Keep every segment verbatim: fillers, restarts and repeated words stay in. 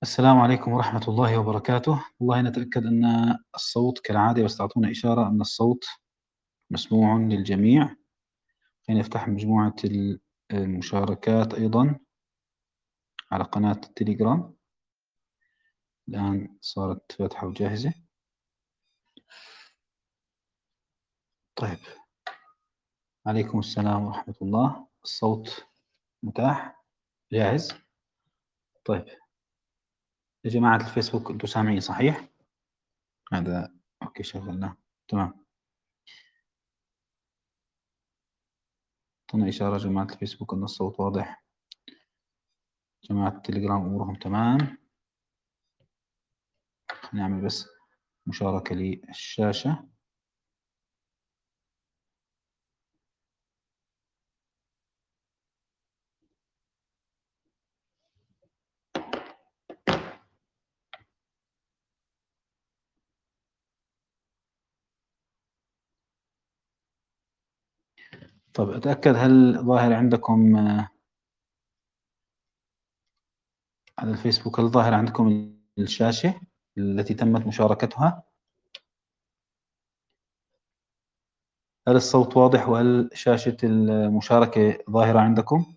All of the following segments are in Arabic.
السلام عليكم ورحمة الله وبركاته. والله نتأكد أن الصوت كالعادة، بس تعطونا إشارة أن الصوت مسموع للجميع. خلينا نفتح مجموعة المشاركات أيضا على قناة التليجرام. الآن صارت فاتحة وجاهزة. طيب، عليكم السلام ورحمة الله. الصوت متاح جاهز. طيب يا جماعة الفيسبوك، أنتم سامعين صحيح؟ هذا أوكي، شغلنا تمام. أعطونا إشارة جماعة الفيسبوك أن الصوت واضح. جماعة التليجرام أمورهم تمام. نعمل بس مشاركة للشاشة. طب أتأكد، هل ظاهر عندكم على الفيسبوك، هل ظاهر عندكم الشاشة التي تمت مشاركتها؟ هل الصوت واضح، وهل شاشة المشاركة ظاهرة عندكم؟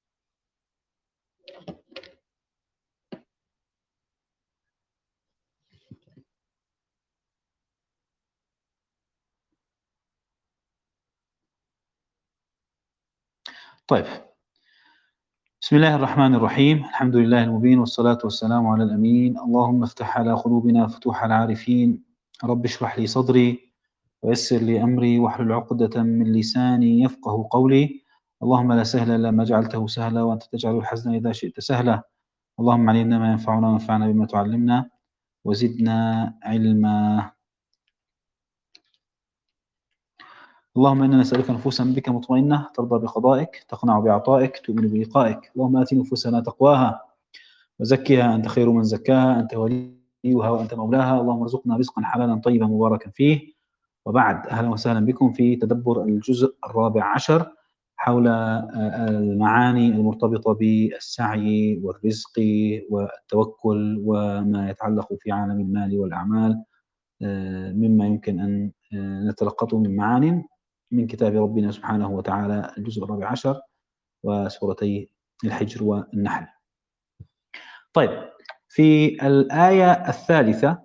طيب، بسم الله الرحمن الرحيم. الحمد لله المبين، والصلاة والسلام على الأمين. اللهم افتح على قلوبنا فتوح العارفين. رب اشرح لي صدري ويسر لي أمري واحلل عقدة من لساني يفقه قولي. اللهم لا سهل إلا ما جعلته سهلا، وأنت تجعل الحزن إذا شئت سهلا. اللهم علمنا ما ينفعنا وانفعنا بما تعلمنا وزدنا علما. اللهم إنا نسألك نفوسا بك مطمئنة، ترضى بقضائك، تقنع بعطائك، تؤمن بلقائك. اللهم آت نفوسنا تقواها وزكها، أنت خير من زكاها، أنت وليها وأنت مولاها. اللهم ارزقنا رزقا حلالا طيبا مباركا فيه. وبعد، أهلا وسهلا بكم في تدبر الجزء الرابع عشر حول المعاني المرتبطة بالسعي والرزق والتوكل وما يتعلق في عالم المال والأعمال، مما يمكن أن نتلقطه من معان من كتاب ربنا سبحانه وتعالى، الجزء الرابع عشر وسورتي الحجر والنحل. طيب، في الآية الثالثة: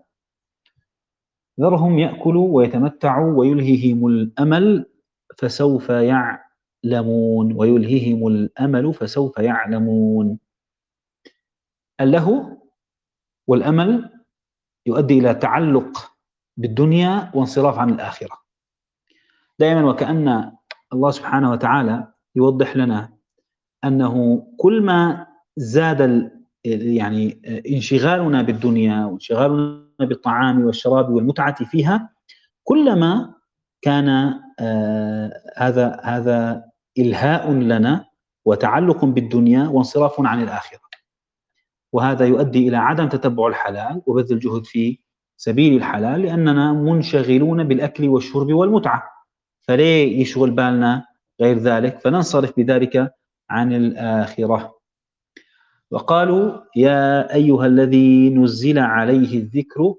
ذرهم يأكلوا ويتمتعوا ويلههم الأمل فسوف يعلمون. ويلههم الأمل فسوف يعلمون. اللهو والأمل يؤدي إلى تعلق بالدنيا وانصراف عن الآخرة دائما، وكأن الله سبحانه وتعالى يوضح لنا أنه كل ما زاد يعني انشغالنا بالدنيا وانشغالنا بالطعام والشراب والمتعة فيها، كلما كان آه هذا هذا إلهاء لنا وتعلق بالدنيا وانصراف عن الآخرة، وهذا يؤدي إلى عدم تتبع الحلال وبذل الجهد في سبيل الحلال، لأننا منشغلون بالأكل والشرب والمتعة، فليه يشغل بالنا غير ذلك؟ فننصرف بذلك عن الآخرة. وقالوا يا أيها الذي نزل عليه الذكر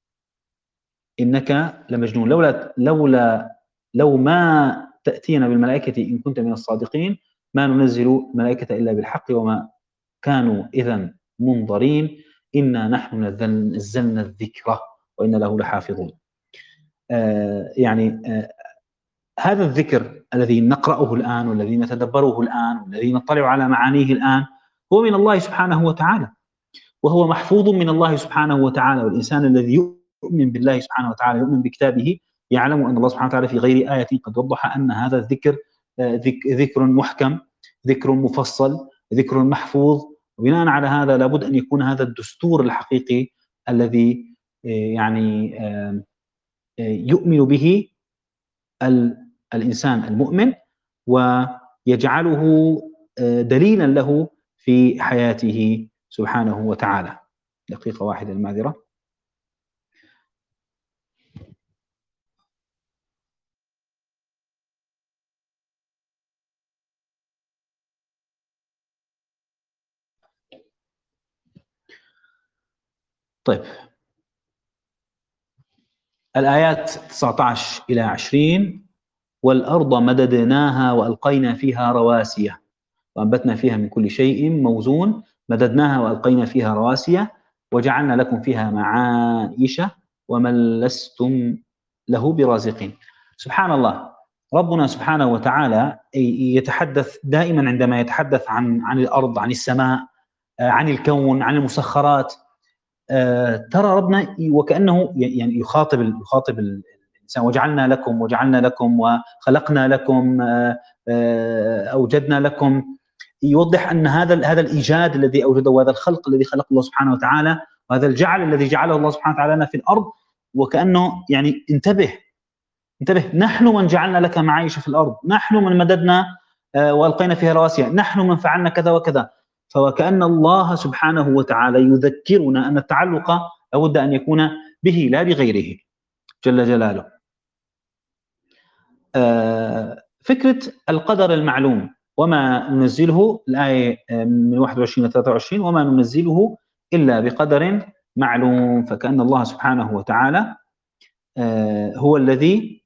إنك لمجنون، لولا لولا لو ما تأتينا بالملائكة إن كنت من الصادقين، ما ننزل الملائكة إلا بالحق وما كانوا إذا منظرين، إنا نحن نزلنا الذكر وإنا له لحافظون. آه يعني آه هذا الذكر الذي نقرأه الآن والذي نتدبره الآن والذي نطلع على معانيه الآن هو من الله سبحانه وتعالى، وهو محفوظ من الله سبحانه وتعالى. والإنسان الذي يؤمن بالله سبحانه وتعالى، يؤمن بكتابه، يعلم أن الله سبحانه وتعالى في غير آية قد وضح أن هذا الذكر ذكر محكم، ذكر مفصل، ذكر محفوظ. وبناء على هذا لابد أن يكون هذا الدستور الحقيقي الذي يعني يؤمن به الإنسان المؤمن ويجعله دليلا له في حياته سبحانه وتعالى. دقيقة واحدة، المعذرة. طيب الآيات تسعة عشر إلى عشرين: والأرض مددناها وألقينا فيها رواسي وأنبتنا فيها من كل شيء موزون مددناها وألقينا فيها رواسي وجعلنا لكم فيها معايش ومن لستم له برازقين. سبحان الله، ربنا سبحانه وتعالى يتحدث دائما عندما يتحدث عن عن الأرض، عن السماء، عن الكون، عن المسخرات. ترى ربنا وكأنه يعني يخاطب يخاطب الإنسان: وجعلنا لكم وجعلنا لكم وخلقنا لكم، أوجدنا لكم. يوضح أن هذا هذا الإيجاد الذي أوجده وهذا الخلق الذي خلقه الله سبحانه وتعالى وهذا الجعل الذي جعله الله سبحانه وتعالى لنا في الأرض، وكأنه يعني انتبه انتبه نحن من جعلنا لك معايش في الأرض، نحن من مددنا وألقينا فيها رواسي، نحن من فعلنا كذا وكذا. فوكأن الله سبحانه وتعالى يذكرنا أن التعلق لابد أن يكون به لا بغيره جل جلاله. فكرة القدر المعلوم: وما ننزله، الآية من واحد وعشرين إلى ثلاثة وعشرين: وما ننزله إلا بقدر معلوم. فكأن الله سبحانه وتعالى هو الذي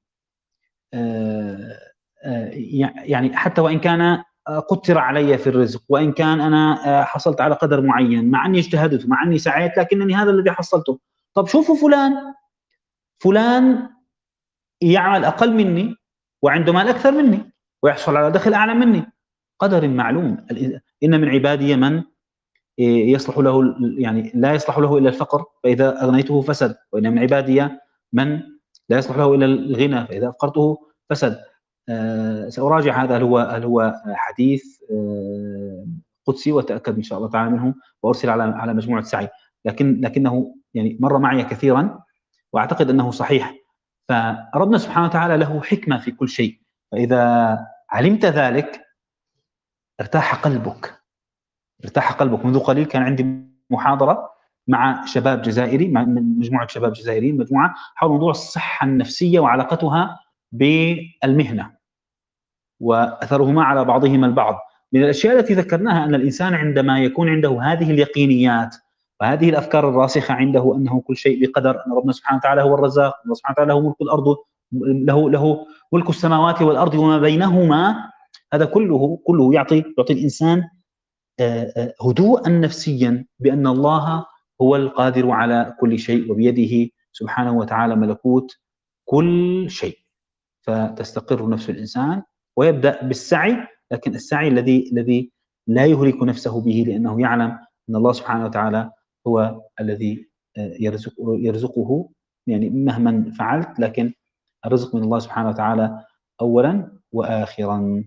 يعني حتى وإن كان قدر علي في الرزق، وإن كان أنا حصلت على قدر معين، مع أني اجتهدت مع أني سعيت، لكنني هذا الذي حصلته. طب شوفوا فلان فلان يعمل أقل مني وعنده مال أكثر مني ويحصل على دخل أعلى مني. قدر معلوم. إن من عبادي من يصلح له يعني لا يصلح له إلا الفقر فإذا أغنيته فسد، وإن من عبادي من لا يصلح له إلا الغنى فإذا أفقرته فسد. أه سأراجع هذا. هل هو هل هو حديث أه قدسي وتأكد إن شاء الله تعالى منه وأرسل على على مجموعة سعي، لكن لكنه يعني مر معي كثيرا وأعتقد أنه صحيح. فربنا سبحانه وتعالى له حكمة في كل شيء، فإذا علمت ذلك ارتاح قلبك ارتاح قلبك. منذ قليل كان عندي محاضرة مع شباب جزائري، مع مجموعة شباب جزائريين، مجموعة حول موضوع الصحة النفسية وعلاقتها بالمهنة وأثرهما على بعضهما البعض. من الأشياء التي ذكرناها أن الإنسان عندما يكون عنده هذه اليقينيات وهذه الأفكار الراسخة عنده أنه كل شيء بقدر، أن ربنا سبحانه وتعالى هو الرزاق، الله سبحانه وتعالى له ملك الأرض، له له ملك السماوات والأرض وما بينهما، هذا كله كله يعطي يعطي الإنسان هدوءا نفسيا بأن الله هو القادر على كل شيء وبيده سبحانه وتعالى ملكوت كل شيء. فتستقر نفس الإنسان ويبدأ بالسعي، لكن السعي الذي الذي لا يهلك نفسه به، لأنه يعلم أن الله سبحانه وتعالى هو الذي يرزق يرزقه يعني مهما فعلت، لكن الرزق من الله سبحانه وتعالى أولا وآخرا.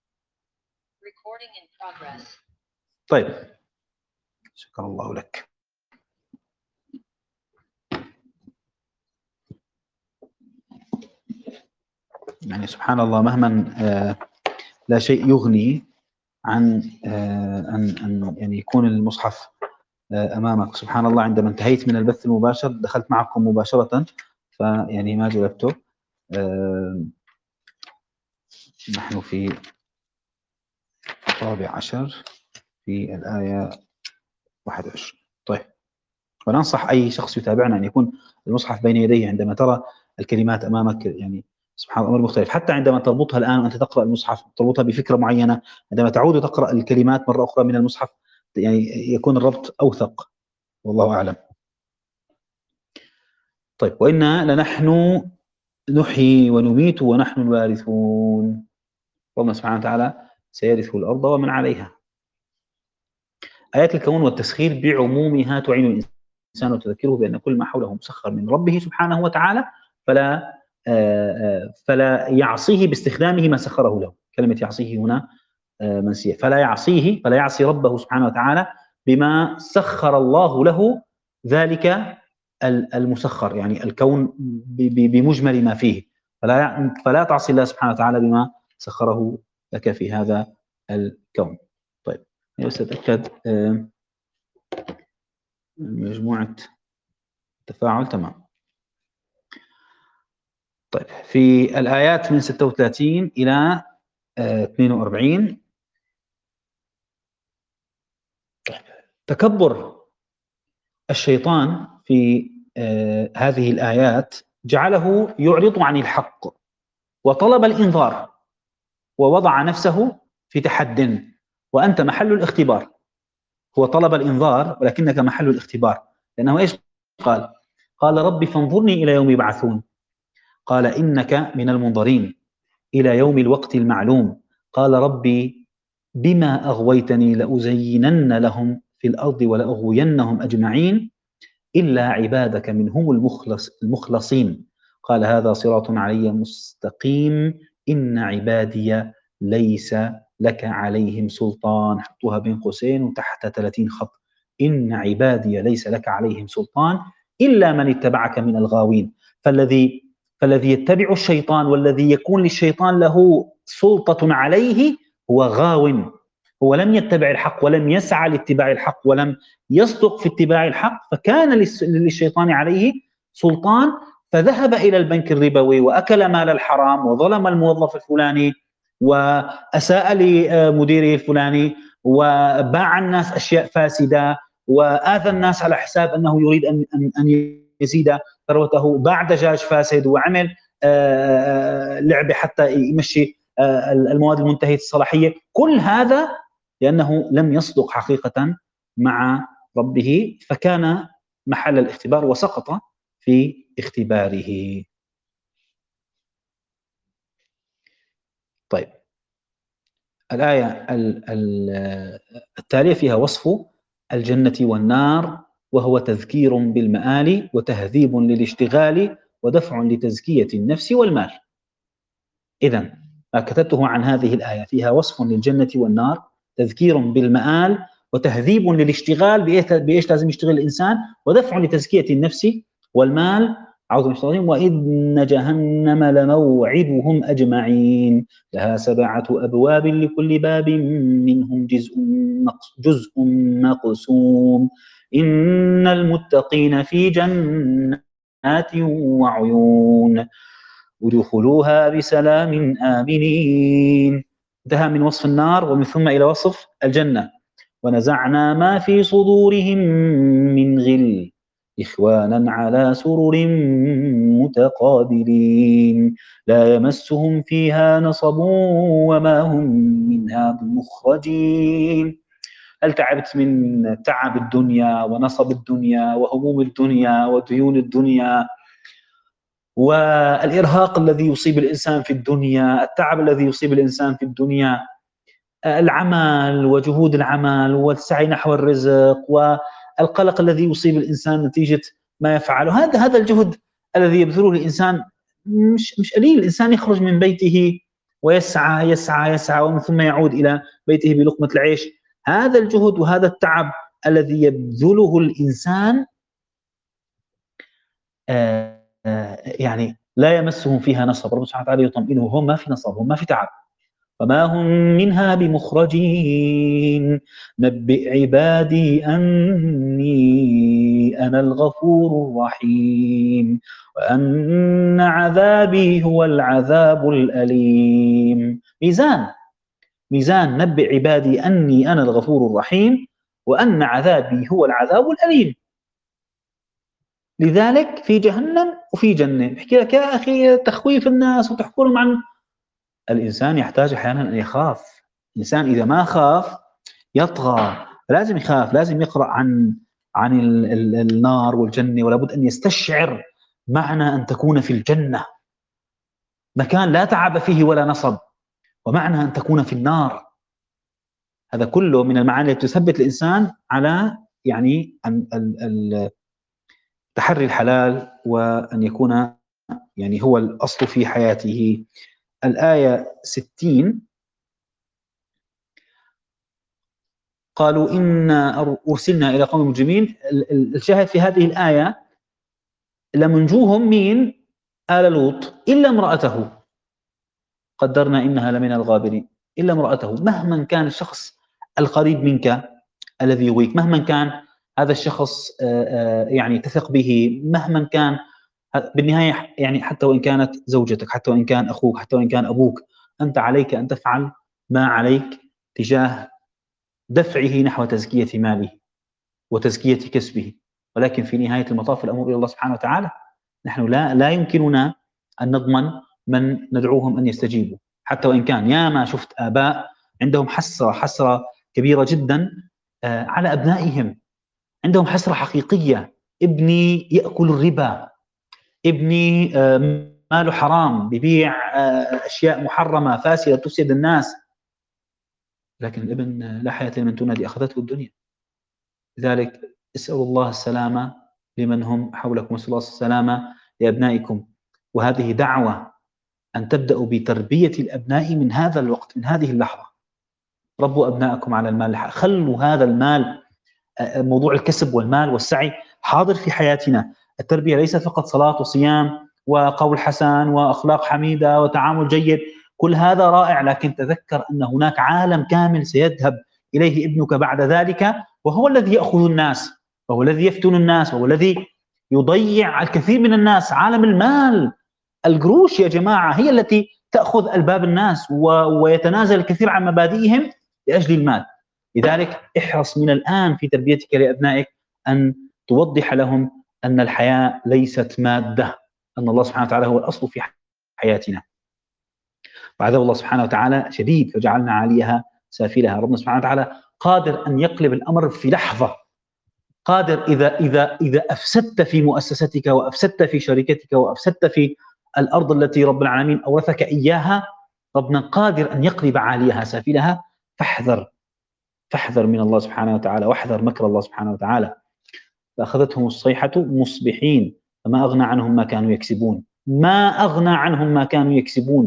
طيب، شكر الله لك. يعني سبحان الله، مهما آه لا شيء يغني عن آه أن أن يعني يكون المصحف آه أمامك. سبحان الله، عندما انتهيت من البث المباشر دخلت معكم مباشرة، فيعني ما جلبته. آه نحن في الرابع عشر في الآية واحد وعشرين. طيب، وننصح أي شخص يتابعنا أن يكون المصحف بين يديه عندما ترى الكلمات أمامك. يعني سبحان الله، أمر مختلف. حتى عندما تربطها الآن وأنت تقرأ المصحف، تربطها بفكرة معينة، عندما تعود تقرأ الكلمات مرة أخرى من المصحف يعني يكون الربط أوثق، والله أعلم. طيب، وإنا لنحن نحيي ونميت ونحن الوارثون. ربنا سبحانه وتعالى سيرث الأرض ومن عليها. آيات الكون والتسخير بعمومها تعين الإنسان وتذكره بأن كل ما حوله مسخر من ربه سبحانه وتعالى، فلا فلا يعصيه باستخدامه ما سخره له. كلمة يعصيه هنا منسية، فلا يعصيه فلا يعصي ربه سبحانه وتعالى بما سخر الله له ذلك المسخر، يعني الكون بمجمل ما فيه. فلا فلا تعصي الله سبحانه وتعالى بما سخره لك في هذا الكون. طيب، بس أتأكد مجموعة تفاعل تمام. طيب، في الآيات من ستة وثلاثين إلى اثنين وأربعين: تكبر الشيطان في آه هذه الآيات جعله يعرض عن الحق وطلب الإنذار ووضع نفسه في تحد، وأنت محل الاختبار. هو طلب الإنذار ولكنك محل الاختبار، لأنه إيش قال؟ قال رب فانظرني إلى يوم يبعثون، قال إنك من المنظرين إلى يوم الوقت المعلوم، قال ربي بما أغويتني لأزينن لهم في الأرض ولأغوينهم أجمعين إلا عبادك منهم المخلص المخلصين، قال هذا صراط علي مستقيم إن عبادي ليس لك عليهم سلطان. حطوها بين قوسين وتحت ثلاثين خط، إن عبادي ليس لك عليهم سلطان إلا من اتبعك من الغاوين. فالذي فالذي يتبع الشيطان والذي يكون للشيطان له سلطة عليه هو غاو، هو لم يتبع الحق ولم يسعى لاتباع الحق ولم يصدق في اتباع الحق، فكان للشيطان عليه سلطان، فذهب إلى البنك الربوي وأكل مال الحرام وظلم الموظف الفلاني وأساء لمديره الفلاني وباع الناس أشياء فاسدة وآذى الناس على حساب أنه يريد أن, أن يزيد ثروته، باع دجاج فاسد وعمل لعبة حتى يمشي المواد المنتهية الصلاحية. كل هذا لأنه لم يصدق حقيقة مع ربه، فكان محل الاختبار وسقط في اختباره. طيب، الآية التالية فيها وصف الجنة والنار، وهو تذكير بالمآل وتهذيب للاشتغال ودفع لتزكية النفس والمال. إذن ما كتبته عن هذه الآية فيها وصف للجنة والنار، تذكير بالمآل وتهذيب للاشتغال بإيش لازم يشتغل الإنسان، ودفع لتزكية النفس والمال. أعوذ بالله من وإن جهنم لموعدهم أجمعين لها سبعة أبواب لكل باب منهم جزء جزء مقسوم إن المتقين في جنات وعيون ادخلوها بسلام آمنين. انتهى من وصف النار ومن ثم إلى وصف الجنة. ونزعنا ما في صدورهم من غل إخوانا على سرر متقابلين لا يمسهم فيها نصب وما هم منها بمخرجين. هل تعبت من تعب الدنيا ونصب الدنيا وهموم الدنيا وديون الدنيا والإرهاق الذي يصيب الإنسان في الدنيا، التعب الذي يصيب الإنسان في الدنيا، العمل وجهود العمل والسعي نحو الرزق والقلق الذي يصيب الإنسان نتيجة ما يفعله؟ هذا هذا الجهد الذي يبذله الإنسان مش مش قليل. الإنسان يخرج من بيته ويسعى يسعى يسعى ومن ثم يعود إلى بيته بلقمة العيش. هذا الجهد وهذا التعب الذي يبذله الإنسان آه يعني لا يمسهم فيها نصب. رب سبحانه وتعالى يطمئنهم، هم ما في نصب، هم ما في تعب، وما هم منها بمخرجين. نبئ عبادي أني أنا الغفور الرحيم وأن عذابي هو العذاب الأليم. ميزان ميزان نبئ عبادي أني أنا الغفور الرحيم وأن عذابي هو العذاب الأليم. لذلك في جهنم وفي جنة. بحكي لك يا أخي تخويف الناس وتحكي لهم عن الإنسان يحتاج أحيانا أن يخاف. الإنسان إذا ما خاف يطغى، لازم يخاف، لازم يقرأ عن عن ال ال النار والجنة، ولابد أن يستشعر معنى أن تكون في الجنة مكان لا تعب فيه ولا نصب، ومعنى أن تكون في النار. هذا كله من المعاني التي تثبت الإنسان على يعني أن ال تحري الحلال وأن يكون يعني هو الأصل في حياته. الآية ستين قالوا إنا أرسلنا إلى قوم مجرمين. الشاهد في هذه الآية لمنجوهم مين؟ آل لوط إلا امرأته قدرنا إنها لمن الغابرين. إلا امرأته. مهما كان الشخص القريب منك الذي يغويك، مهما كان هذا الشخص يعني تثق به، مهما كان بالنهاية يعني حتى وإن كانت زوجتك، حتى وإن كان أخوك، حتى وإن كان أبوك، أنت عليك أن تفعل ما عليك تجاه دفعه نحو تزكية ماله وتزكية كسبه. ولكن في نهاية المطاف الأمر إلى الله سبحانه وتعالى. نحن لا لا يمكننا أن نضمن من ندعوهم أن يستجيبوا، حتى وإن كان يا ما شفت آباء عندهم حسرة حسرة كبيرة جدا على أبنائهم، عندهم حسرة حقيقية. ابني يأكل الربا، ابني ماله حرام، بيبيع أشياء محرمة فاسدة تفسد الناس، لكن الابن لا حياة لمن تنادي أخذته الدنيا. لذلك اسألوا الله السلامة لمن هم حولكم، اسألوا الله السلامة لأبنائكم. وهذه دعوة أن تبدأوا بتربية الأبناء من هذا الوقت، من هذه اللحظة. ربوا أبنائكم على المال، خلوا هذا المال، موضوع الكسب والمال والسعي حاضر في حياتنا. التربية ليست فقط صلاة وصيام وقول حسن وأخلاق حميدة وتعامل جيد، كل هذا رائع، لكن تذكر أن هناك عالم كامل سيذهب إليه ابنك بعد ذلك، وهو الذي يأخذ الناس، وهو الذي يفتن الناس، وهو الذي يضيع الكثير من الناس. عالم المال، القروش يا جماعة هي التي تأخذ ألباب الناس ويتنازل الكثير عن مبادئهم لأجل المال. لذلك احرص من الآن في تربيتك لأبنائك أن توضح لهم أن الحياة ليست مادة، أن الله سبحانه وتعالى هو الأصل في حياتنا. وعذاب الله سبحانه وتعالى شديد، فجعلنا عاليها سافلها. ربنا سبحانه وتعالى قادر أن يقلب الأمر في لحظة، قادر إذا إذا إذا أفسدت في مؤسستك وأفسدت في شركتك وأفسدت في الأرض التي رب العالمين أورثك إياها، ربنا قادر أن يقلب عاليها سافلها. فاحذر فاحذر من الله سبحانه وتعالى، واحذر مكر الله سبحانه وتعالى. فأخذتهم الصيحة مصبحين فما أغنى عنهم ما كانوا يكسبون. ما أغنى عنهم ما كانوا يكسبون.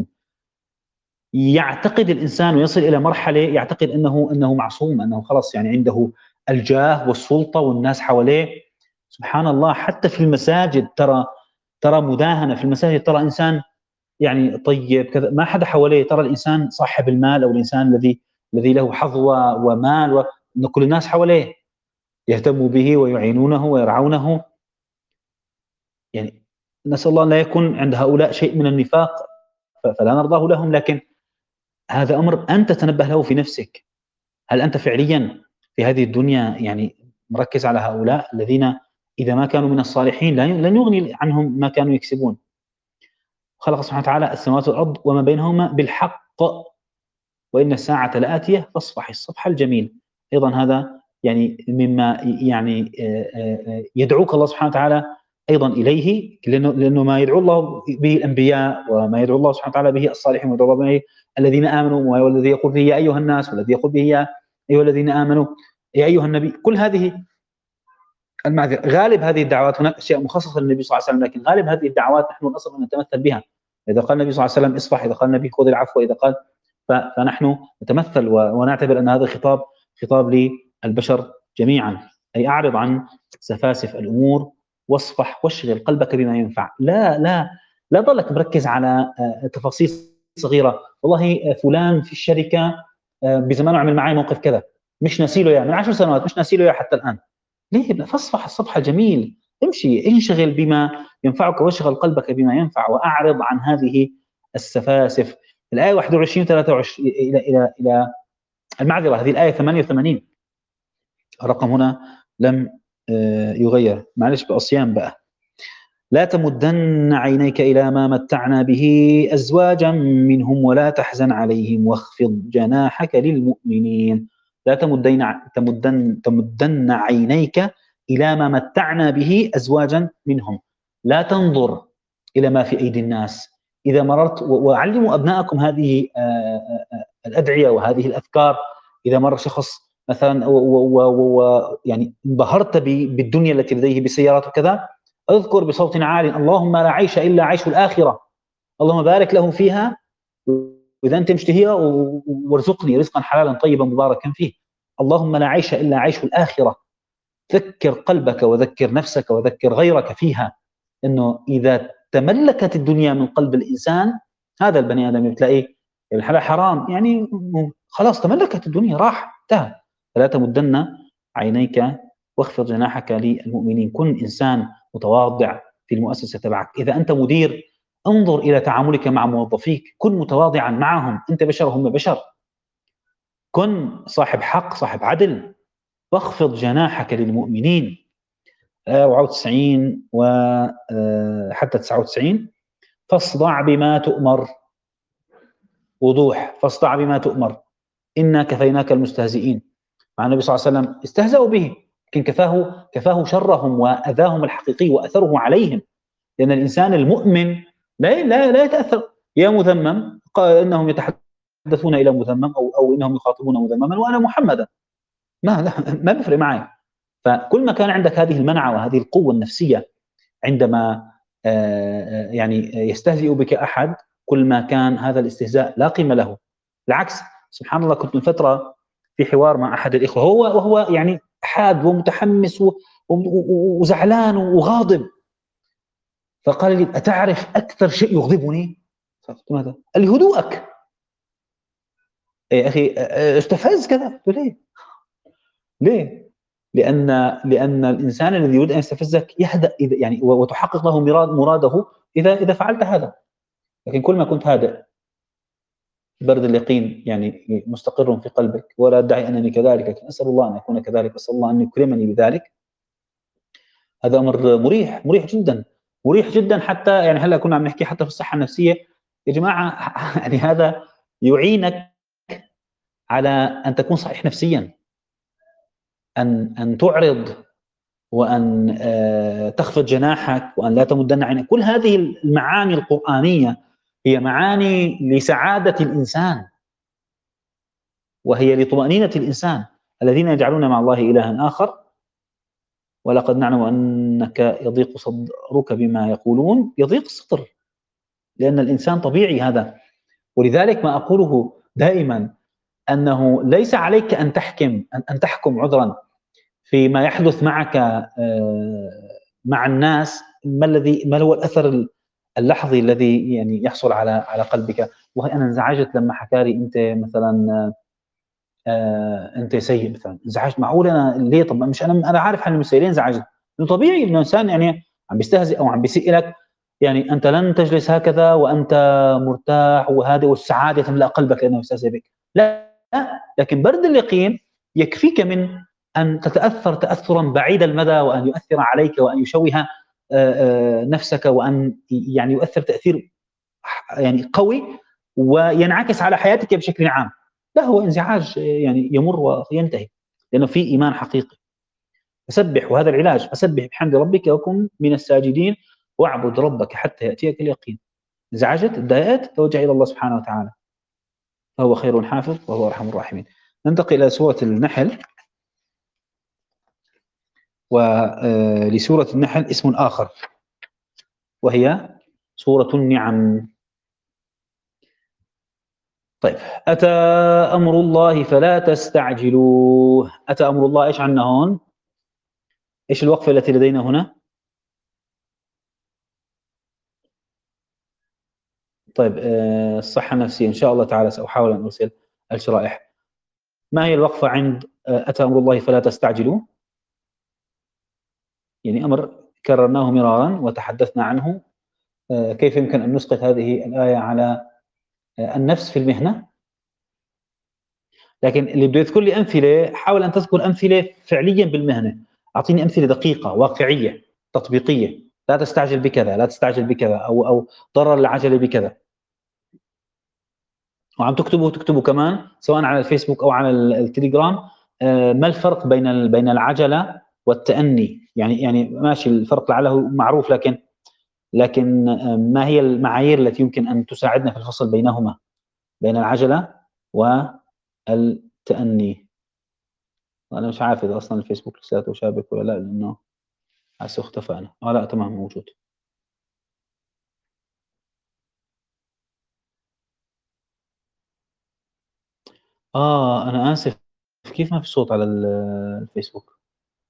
يعتقد الإنسان ويصل إلى مرحلة يعتقد أنه أنه معصوم، أنه خلاص يعني عنده الجاه والسلطة والناس حواليه. سبحان الله، حتى في المساجد ترى ترى مداهنة في المساجد، ترى إنسان يعني طيب كذا، ما حدا حواليه، ترى الإنسان صاحب المال أو الإنسان الذي الذي له حظوة ومال وأن كل الناس حواليه يهتموا به ويعينونه ويرعونه. يعني نسأل الله لا يكون عند هؤلاء شيء من النفاق فلا نرضاه لهم، لكن هذا أمر أنت تنبه له في نفسك. هل أنت فعليا في هذه الدنيا يعني مركز على هؤلاء الذين إذا ما كانوا من الصالحين لن يغني عنهم ما كانوا يكسبون؟ خلق سبحانه وتعالى السماوات والأرض وما بينهما بالحق وإن الساعة لآتية فاصفح الصفح الجميل. أيضا هذا يعني مما يعني يدعوك الله سبحانه وتعالى أيضا إليه، لأنه, لأنه ما يدعو الله به الأنبياء وما يدعو الله سبحانه وتعالى به الصالحين ويدعو الله به الذين آمنوا، والذي يقول به يا أيها الناس، والذي يقول به يا أيها الذين آمنوا يا أيها النبي. كل هذه المعذرة، غالب هذه الدعوات هناك أشياء مخصصة للنبي صلى الله عليه وسلم، لكن غالب هذه الدعوات نحن الأصل أن نتمثل بها. إذا قال النبي صلى الله عليه وسلم اصفح، إذا قال النبي خذ العفو، إذا قال فنحن نتمثل ونعتبر أن هذا خطاب خطاب للبشر جميعا، أي أعرض عن سفاسف الأمور واصفح واشغل قلبك بما ينفع. لا لا لا ضلك مركز على تفاصيل صغيرة. والله فلان في الشركة بزمانه عمل معي موقف كذا، مش ناسيله يا من عشر سنوات، مش ناسيله يا حتى الآن. ليه؟ فاصفح الصفح الجميل، امشي انشغل بما ينفعك واشغل قلبك بما ينفع، وأعرض عن هذه السفاسف. الآية واحد وعشرين ثلاثة وعشرين إلى إلى إلى المعذرة، هذه الآية ثمانية وثمانين، الرقم هنا لم يغير، معلش بأصيان بقى. لا تمدن عينيك إلى ما متعنا به أزواجا منهم ولا تحزن عليهم واخفض جناحك للمؤمنين. لا تمدن تمدن تمدن عينيك إلى ما متعنا به أزواجا منهم. لا تنظر إلى ما في أيدي الناس. إذا مررت، وعلموا أبنائكم هذه الأدعية وهذه الأذكار. إذا مر شخص مثلا ويعني انبهرت بالدنيا التي لديه بسيارات وكذا، اذكر بصوت عال اللهم لا عيش إلا عيش الآخرة، اللهم بارك له فيها وإذا أنت مشتهيها وارزقني رزقا حلالا طيبا مباركا فيه. اللهم لا عيش إلا عيش الآخرة. ذكر قلبك وذكر نفسك وذكر غيرك فيها، إنه إذا تملكت الدنيا من قلب الإنسان، هذا البني آدم بتلاقيه الحلال حرام، يعني خلاص تملكت الدنيا، راح انتهى. فلا تمدن عينيك واخفض جناحك للمؤمنين. كن إنسان متواضع في المؤسسة تبعك. إذا أنت مدير، انظر إلى تعاملك مع موظفيك، كن متواضعا معهم، أنت بشر هم بشر. كن صاحب حق صاحب عدل، واخفض جناحك للمؤمنين. أربعة وتسعين وحتى تسعة وتسعين فاصدع بما تؤمر، وضوح، فاصدع بما تؤمر إنا كفيناك المستهزئين. مع النبي صلى الله عليه وسلم استهزأوا به، لكن كفاه كفاه شرهم وأذاهم الحقيقي وأثره عليهم. لأن الإنسان المؤمن لا لا لا يتأثر. يا مذمم، قال إنهم يتحدثون إلى مذمم، أو أو إنهم يخاطبون مذمما وأنا محمدا، ما ما بيفرق معي. فكل ما كان عندك هذه المنعة وهذه القوة النفسية عندما آآ يعني يستهزئ بك أحد، كل ما كان هذا الاستهزاء لا قيمة له. بالعكس، سبحان الله، كنت من فترة في حوار مع أحد الإخوة، هو وهو يعني حاد ومتحمس و و وزعلان وغاضب، فقال لي: "أتعرف أكثر شيء يغضبني؟" فقلت: "ماذا؟" قال لي: "هدوءك." يا أخي أ استفز كذا، قلت له: "ليه؟ ليه؟" لأن لأن الإنسان الذي يريد أن يستفزك يهدأ إذا يعني و وتحقق له مراد مراده إذا إذا فعلت هذا. لكن كل ما كنت هادئ، برد اليقين يعني مستقر في قلبك، ولا أدعي أنني كذلك، لكن أسأل الله أن أكون كذلك، أسأل الله أن يكرمني بذلك. هذا أمر مريح، مريح جدًا، مريح جدًا. حتى يعني هلأ كنا عم نحكي حتى في الصحة النفسية، يا جماعة يعني هذا يعينك على أن تكون صحيح نفسيًا، أن أن تُعرض، وأن آآ تخفض جناحك، وأن لا تمُدَّنَّ عينيك. كل هذه المعاني القرآنية هي معاني لسعادة الإنسان، وهي لطمأنينة الإنسان. الذين يجعلون مع الله إلهًا آخر ولقد نعلم أنك يضيق صدرك بما يقولون. يضيق الصدر لأن الإنسان طبيعي هذا. ولذلك ما أقوله دائمًا أنه ليس عليك أن تحكم أن أن تحكم عذرًا فيما يحدث معك آآ مع الناس. ما الذي ما هو الأثر ال اللحظي الذي يعني يحصل على على قلبك. والله أنا انزعجت لمّا حكى لي أنت مثلًا آآ أنت سيء مثلًا، انزعجت. معقول أنا ليه؟ طب مش أنا أنا عارف حالي مش سيء، ليه انزعجت؟ لأنه طبيعي إنه إنسان يعني عم بيستهزئ أو عم بيسيء لك. يعني أنت لن تجلس هكذا وأنت مرتاح وهادئ والسعادة تملأ قلبك لأنه يستهزئ بك. لا، لكن برد اليقين يكفيك من أن تتأثر تأثرًا بعيد المدى، وأن يؤثر عليك، وأن يشوه آآ آآ نفسك، وأن ي يعني يؤثر تأثير ح يعني قوي، وينعكس على حياتك بشكل عام. لا، هو انزعاج يعني يمر وينتهي، لأنه في إيمان حقيقي. فسبح، وهذا العلاج، فسبح بحمد ربك وكن من الساجدين واعبد ربك حتى يأتيك اليقين. انزعجت، اتضايقت، توجه إلى الله سبحانه وتعالى، فهو خير حافظ وهو أرحم الراحمين. ننتقل إلى سورة النحل. ولسورة النحل اسم آخر، وهي سورة النعم. طيب، أتى أمر الله فلا تستعجلوه. أتى أمر الله، إيش عندنا هون؟ إيش الوقفة التي لدينا هنا؟ طيب، آآ الصحة النفسية إن شاء الله تعالى سأحاول أن أرسل الشرائح. ما هي الوقفة عند آآ أتى أمر الله فلا تستعجلوه؟ يعني أمر كررناه مرارًا وتحدثنا عنه. آآ كيف يمكن أن نسقط هذه الآية على آآ النفس في المهنة. لكن اللي بده يذكر لي أمثلة، حاول أن تذكر أمثلة فعليًا بالمهنة. أعطيني أمثلة دقيقة، واقعية، تطبيقية. لا تستعجل بكذا، لا تستعجل بكذا، أو أو ضرر العجلة بكذا. وعم تكتبوا تكتبوا كمان سواء على الفيسبوك أو على ال التليجرام. آآ ما الفرق بين ال بين العجلة والتأني؟ يعني يعني ماشي، الفرق لعله معروف، لكن لكن آآ ما هي المعايير التي يمكن أن تساعدنا في الفصل بينهما، بين العجلة والتأني؟ أنا مش عارف إذا أصلًا الفيسبوك لساته شابك والّا لأ، لأنه حاسه اختفى أنا. آه لأ، تمام، موجود. آه، أنا آسف، كيف ما في صوت على ال الفيسبوك؟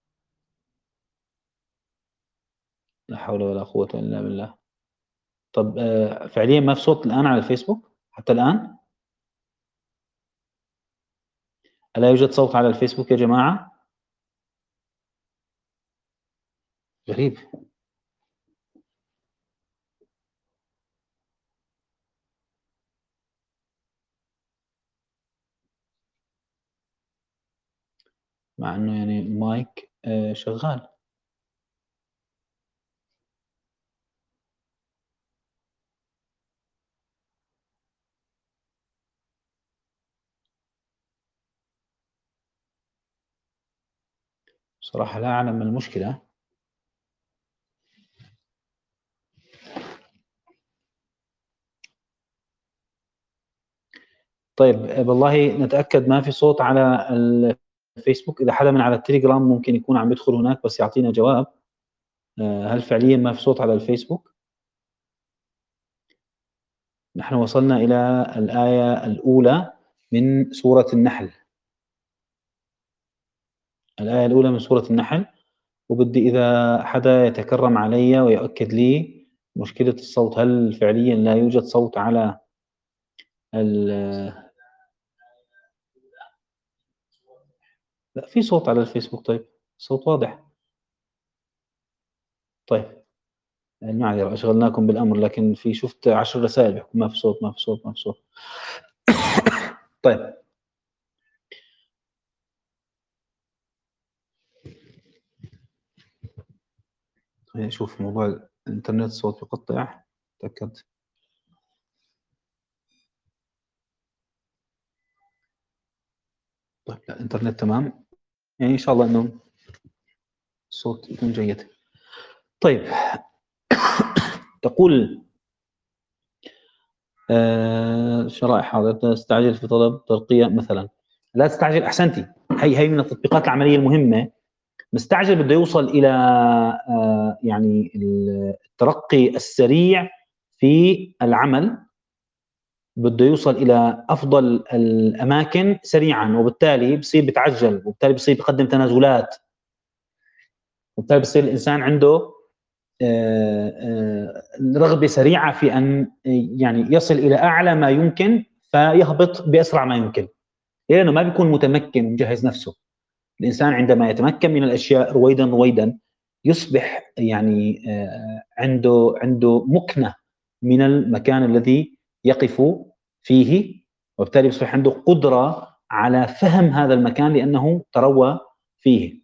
لا حول ولا قوة إلا بالله. طب آآ فعليًا ما في صوت الآن على الفيسبوك حتى الآن؟ ألا يوجد صوت على الفيسبوك يا جماعة؟ غريب. مع إنه يعني المايك آآ شغال. صراحة لا أعلم ما المشكلة. طيب والله نتأكد ما في صوت على الفيسبوك. إذا حدا من على التليجرام ممكن يكون عم يدخل هناك بس يعطينا جواب. هل فعليا ما في صوت على الفيسبوك؟ نحن وصلنا إلى الآية الأولى من سورة النحل. الآية الأولى من سورة النحل، وبدي إذا حدا يتكرم علي ويؤكد لي مشكلة الصوت، هل فعليا لا يوجد صوت على ال لا في صوت على الفيسبوك. طيب صوت واضح. طيب المعذرة أشغلناكم بالأمر، لكن في شفت عشر رسائل بيحكوا ما في صوت ما في صوت ما في صوت. طيب خليني أشوف موضوع الإنترنت الصوت يقطع. تأكد. طيب لا الإنترنت تمام، يعني إن شاء الله إنه الصوت يكون جيد. طيب تقول آه شرائح حاضر تستعجل في طلب ترقية مثلا. لا تستعجل، أحسنتي. هي هي من التطبيقات العملية المهمة. مستعجل بده يوصل إلى آه يعني الترقي السريع في العمل، بده يوصل إلى أفضل الأماكن سريعا، وبالتالي بصير بتعجل، وبالتالي بصير بقدم تنازلات، وبالتالي بصير الإنسان عنده آه، آه، رغبة سريعة في أن يعني يصل إلى أعلى ما يمكن فيهبط بأسرع ما يمكن، لأنه ما بيكون متمكن ومجهز نفسه. الإنسان عندما يتمكن من الأشياء رويدا رويدا يصبح يعني آه، عنده عنده مكنة من المكان الذي يقف فيه، وبالتالي يصبح عنده قدرة على فهم هذا المكان لأنه تروى فيه.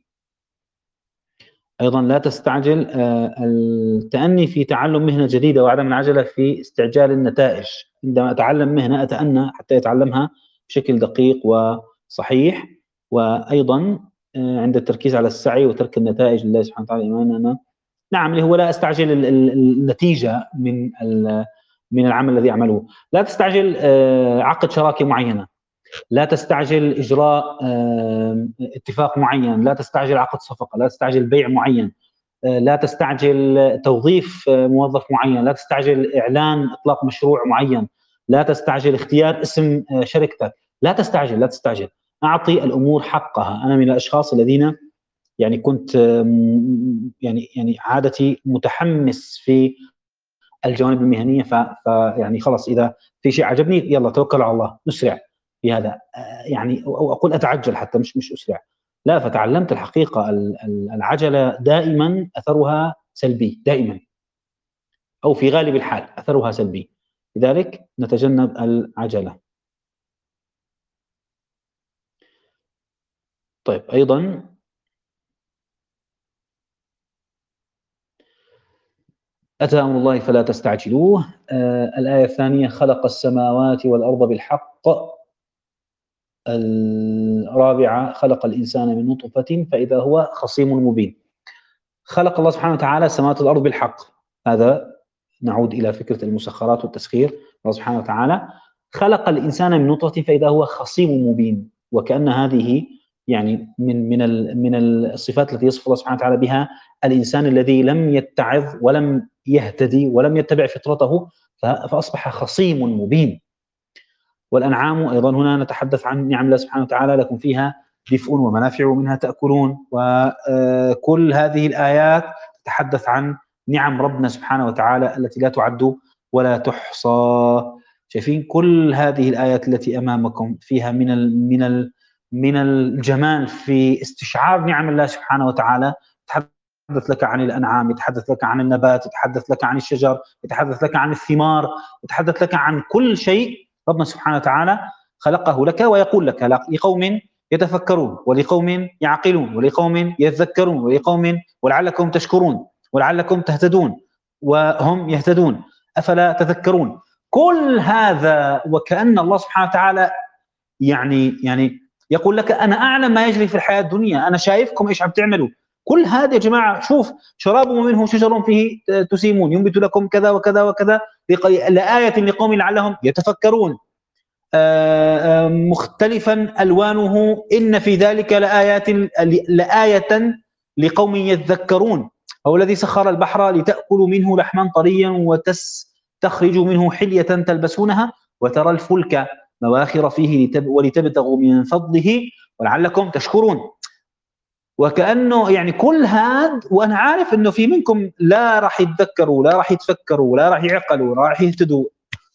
أيضا لا تستعجل آه، التأني في تعلم مهنة جديدة وعدم العجلة في استعجال النتائج. عندما أتعلم مهنة أتأنى حتى أتعلمها بشكل دقيق وصحيح. وأيضا آه، عند التركيز على السعي وترك النتائج لله سبحانه وتعالى إيماننا. نعم اللي هو لا أستعجل النتيجة من من العمل الذي أعمله. لا تستعجل آه، عقد شراكة معينة. لا تستعجل إجراء اتفاق معين. لا تستعجل عقد صفقة. لا تستعجل بيع معين. لا تستعجل توظيف موظف معين. لا تستعجل إعلان إطلاق مشروع معين. لا تستعجل اختيار اسم شركتك. لا تستعجل لا تستعجل. أعطي الأمور حقها. أنا من الأشخاص الذين يعني كنت يعني يعني عادتي متحمس في الجوانب المهنيه، فيعني خلص اذا في شيء عجبني يلا توكل على الله نسرع في هذا، يعني او اقول اتعجل حتى مش مش اسرع. لا، فتعلمت الحقيقه العجله دائما اثرها سلبي دائما، او في غالب الحال اثرها سلبي، لذلك نتجنب العجله. طيب ايضا أتى أمر الله فلا تستعجلوه. آه الآية الثانية خلق السماوات والأرض بالحق. الرابعة خلق الإنسان من نطفة فإذا هو خصيم مبين. خلق الله سبحانه وتعالى السماوات والأرض بالحق. هذا نعود إلى فكرة المسخرات والتسخير. الله سبحانه وتعالى خلق الإنسان من نطفة فإذا هو خصيم مبين، وكأن هذه يعني من من من الصفات التي يصف الله سبحانه وتعالى بها الإنسان الذي لم يتعظ ولم يهتدي ولم يتبع فطرته فأصبح خصيم مبين. والأنعام أيضا هنا نتحدث عن نعم الله سبحانه وتعالى لكم فيها دفء ومنافع ومنها تأكلون، وكل هذه الآيات تتحدث عن نعم ربنا سبحانه وتعالى التي لا تعد ولا تحصى. شايفين كل هذه الآيات التي أمامكم فيها من ال من ال من الجمال في استشعار نعم الله سبحانه وتعالى. يتحدث لك عن الأنعام، يتحدث لك عن النبات، يتحدث لك عن الشجر، يتحدث لك عن الثمار، يتحدث لك عن كل شيء ربنا سبحانه وتعالى خلقه لك، ويقول لك لقوم يتفكرون ولقوم يعقلون ولقوم يذكرون ولقوم ولعلكم تشكرون ولعلكم تهتدون وهم يهتدون أفلا تذكرون. كل هذا وكأن الله سبحانه وتعالى يعني يعني يقول لك أنا أعلم ما يجري في الحياة الدنيا، أنا شايفكم إيش عم تعملوا. كل هذا يا جماعة، شوف شراب منه شجر فيه تسيمون ينبت لكم كذا وكذا وكذا لآية لقوم لعلهم يتفكرون. مختلفا ألوانه إن في ذلك لآيات لآية لقوم يذكرون. هو الذي سخر البحر لتأكلوا منه لحما طريا وتستخرج منه حلية تلبسونها وترى الفلك مواخر فيه ولتبتغوا من فضله ولعلكم تشكرون. وكأنه يعني كل هذا، وأنا عارف إنه في منكم لا راح يتذكروا، لا راح يتفكروا، لا راح يعقلوا، لا راح يهتدوا.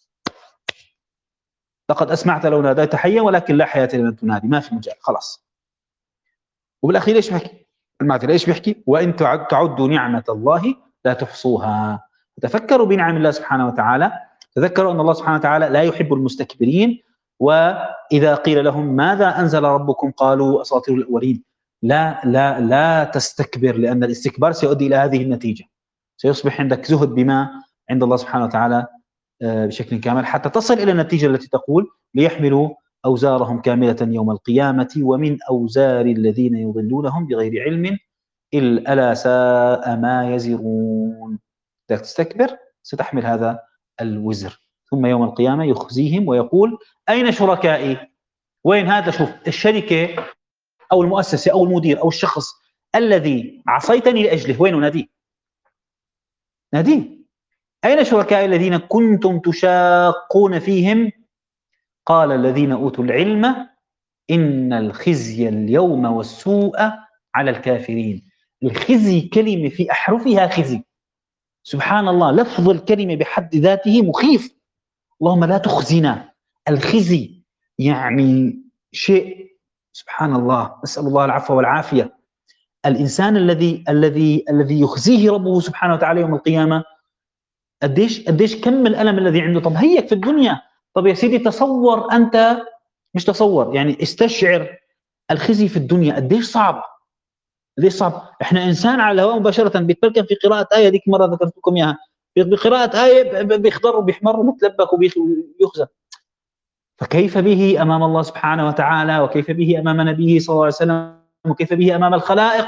لقد أسمعت لو ناديت حيا ولكن لا حياة لمن تنادي، ما في مجال خلاص. وبالأخير إيش بحكي المعتل؟ إيش بحكي؟ وإن تعدوا نعمة الله لا تحصوها. تفكروا بنعم الله سبحانه وتعالى، تذكروا أن الله سبحانه وتعالى لا يحب المستكبرين. وإذا قيل لهم ماذا أنزل ربكم قالوا أساطير الأولين. لا لا لا تستكبر، لأن الاستكبار سيؤدي إلى هذه النتيجة، سيصبح عندك زهد بما عند الله سبحانه وتعالى بشكل كامل، حتى تصل إلى النتيجة التي تقول ليحملوا أوزارهم كاملة يوم القيامة ومن أوزار الذين يضلونهم بغير علم ألا ساء ما يزرون. إذا تستكبر ستحمل هذا الوزر، ثم يوم القيامة يخزيهم ويقول أين شركائي؟ وين هذا؟ شوف الشركة أو المؤسسة أو المدير أو الشخص الذي عصيتني لأجله، وين ناديه؟ ناديه. أين شركائي الذين كنتم تشاقون فيهم؟ قال الذين أوتوا العلم إن الخزي اليوم والسوء على الكافرين. الخزي كلمة في أحرفها خزي، سبحان الله، لفظ الكلمة بحد ذاته مخيف. اللهم لا تخزنا. الخزي يعني شيء سبحان الله، نسأل الله العفو والعافية. الإنسان الذي الذي الذي يخزيه ربه سبحانه وتعالى يوم القيامة، قديش قديش كم الألم الذي عنده. طب هيك في الدنيا، طب يا سيدي تصور أنت، مش تصور يعني استشعر الخزي في الدنيا قديش صعب، قديش صعب. احنا انسان على الهواء مباشره بيتركن في قراءه ايه، ذيك مره ذكرت لكم اياها، بقراءه ايه بيخضر وبيحمر ومتلبك وبيخزى. فكيف به امام الله سبحانه وتعالى، وكيف به امام نبيه صلى الله عليه وسلم، وكيف به امام الخلائق؟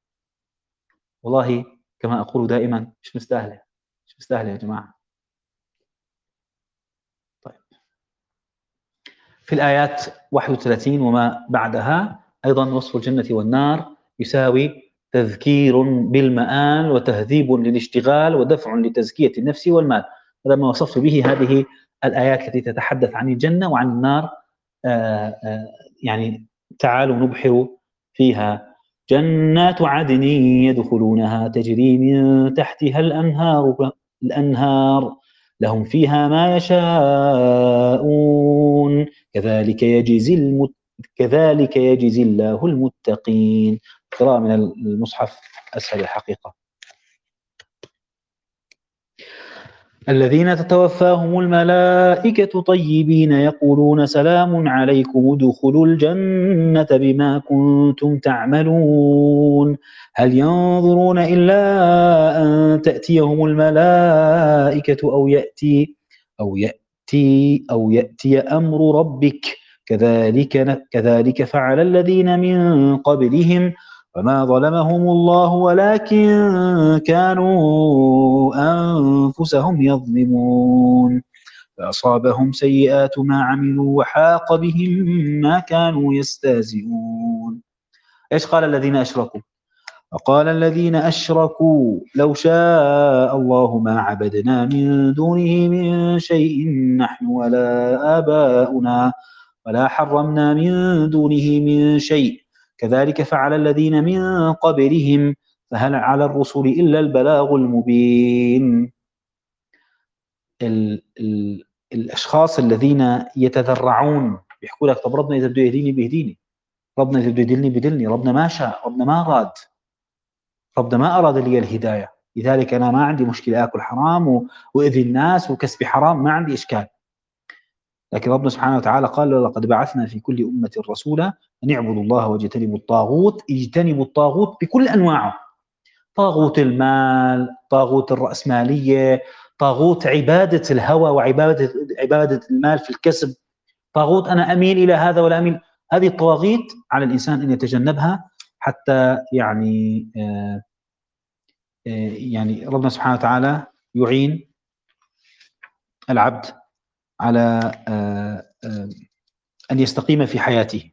والله كما اقول دائما مش مستاهله، مش مستاهله يا جماعه. طيب، في الآيات واحد وثلاثين وما بعدها أيضا وصف الجنة والنار يساوي تذكير بالمآل وتهذيب للاشتغال ودفع لتزكية النفس والمال. هذا ما وصفت به هذه الآيات التي تتحدث عن الجنة وعن النار. آآ آآ يعني تعالوا نبحر فيها. جنات عدن يدخلونها تجري من تحتها الأنهار الأنهار لهم فيها ما يشاءون كذلك يجزي المت... كذلك يجزي الله المتقين. قراءة من المصحف أسهل الحقيقة. الذين تتوفاهم الملائكة طيبين يقولون سلام عليكم ادخلوا الجنة بما كنتم تعملون هل ينظرون إلا أن تأتيهم الملائكة أو يأتي أو يأتي أو يأتي أمر ربك كذلك كذلك فعل الذين من قبلهم وما ظلمهم الله ولكن كانوا أنفسهم يظلمون فأصابهم سيئات ما عملوا وحاق بهم ما كانوا يستهزئون. إيش قال الذين أشركوا؟ وقال الذين أشركوا لو شاء الله ما عبدنا من دونه من شيء نحن ولا آباؤنا ولا حرمنا من دونه من شيء كذلك فعل الذين من قبلهم فهل على الرسل إلا البلاغ المبين. ال ال الأشخاص الذين يتذرعون بيحكوا لك طب ربنا إذا بده يهديني بيهديني، ربنا إذا بده يدلني بدلني، ربنا ما شاء، ربنا ما أراد، ربنا ما أراد لي الهداية، لذلك أنا ما عندي مشكلة أكل حرام وأذي الناس وكسب حرام، ما عندي إشكال. لكن ربنا سبحانه وتعالى قال لقد بعثنا في كل أمة رسولا أن يعبدوا الله واجتنبوا الطاغوت. اجتنبوا الطاغوت بكل أنواعه، طاغوت المال، طاغوت الرأسمالية، طاغوت عبادة الهوى وعبادة عبادة المال في الكسب، طاغوت أنا أميل إلى هذا ولا أميل. هذه الطواغيت على الإنسان أن يتجنبها حتى يعني آه يعني ربنا سبحانه وتعالى يعين العبد على أن يستقيم في حياته.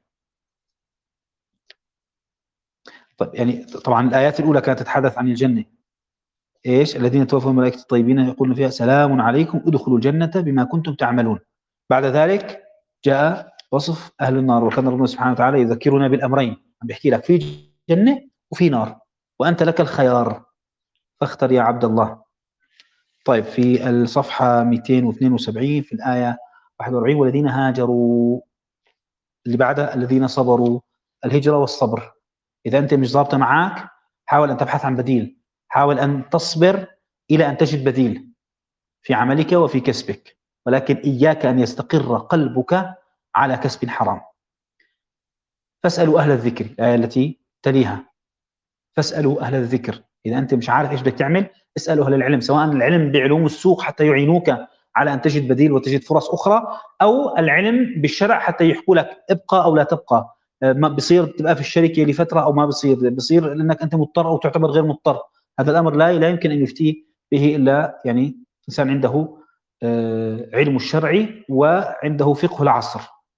طيب يعني طبعا الآيات الأولى كانت تتحدث عن الجنة، إيش؟ الذين توفوا الملائكة الطيبين يقولون فيها سلام عليكم ادخلوا الجنة بما كنتم تعملون. بعد ذلك جاء وصف أهل النار، وكان ربنا سبحانه وتعالى يذكرنا بالأمرين، عم بيحكي لك في جنة وفي نار وأنت لك الخيار فاختر يا عبد الله. طيب في الصفحة مئتين واثنين وسبعين في الآية واحد وأربعين والذين هاجروا، اللي بعدها الذين صبروا، الهجرة والصبر. إذا أنت مش ضابطة معاك حاول أن تبحث عن بديل، حاول أن تصبر إلى أن تجد بديل في عملك وفي كسبك، ولكن إياك أن يستقر قلبك على كسب حرام. فاسألوا أهل الذكر، الآية التي تليها فاسألوا أهل الذكر. إذا أنت مش عارف إيش بدك تعمل اسألوا أهل العلم، سواء العلم بعلوم السوق حتى يعينوك على أن تجد بديل وتجد فرص أخرى، أو العلم بالشرع حتى يحكوا لك ابقى أو لا تبقى، ما بصير تبقى في الشركة لفترة أو ما بصير، بصير لأنك أنت مضطر أو تعتبر غير مضطر. هذا الأمر لا لا يمكن أن يفتيه به إلا يعني إنسان عنده علم الشرع وعنده فقه العصر.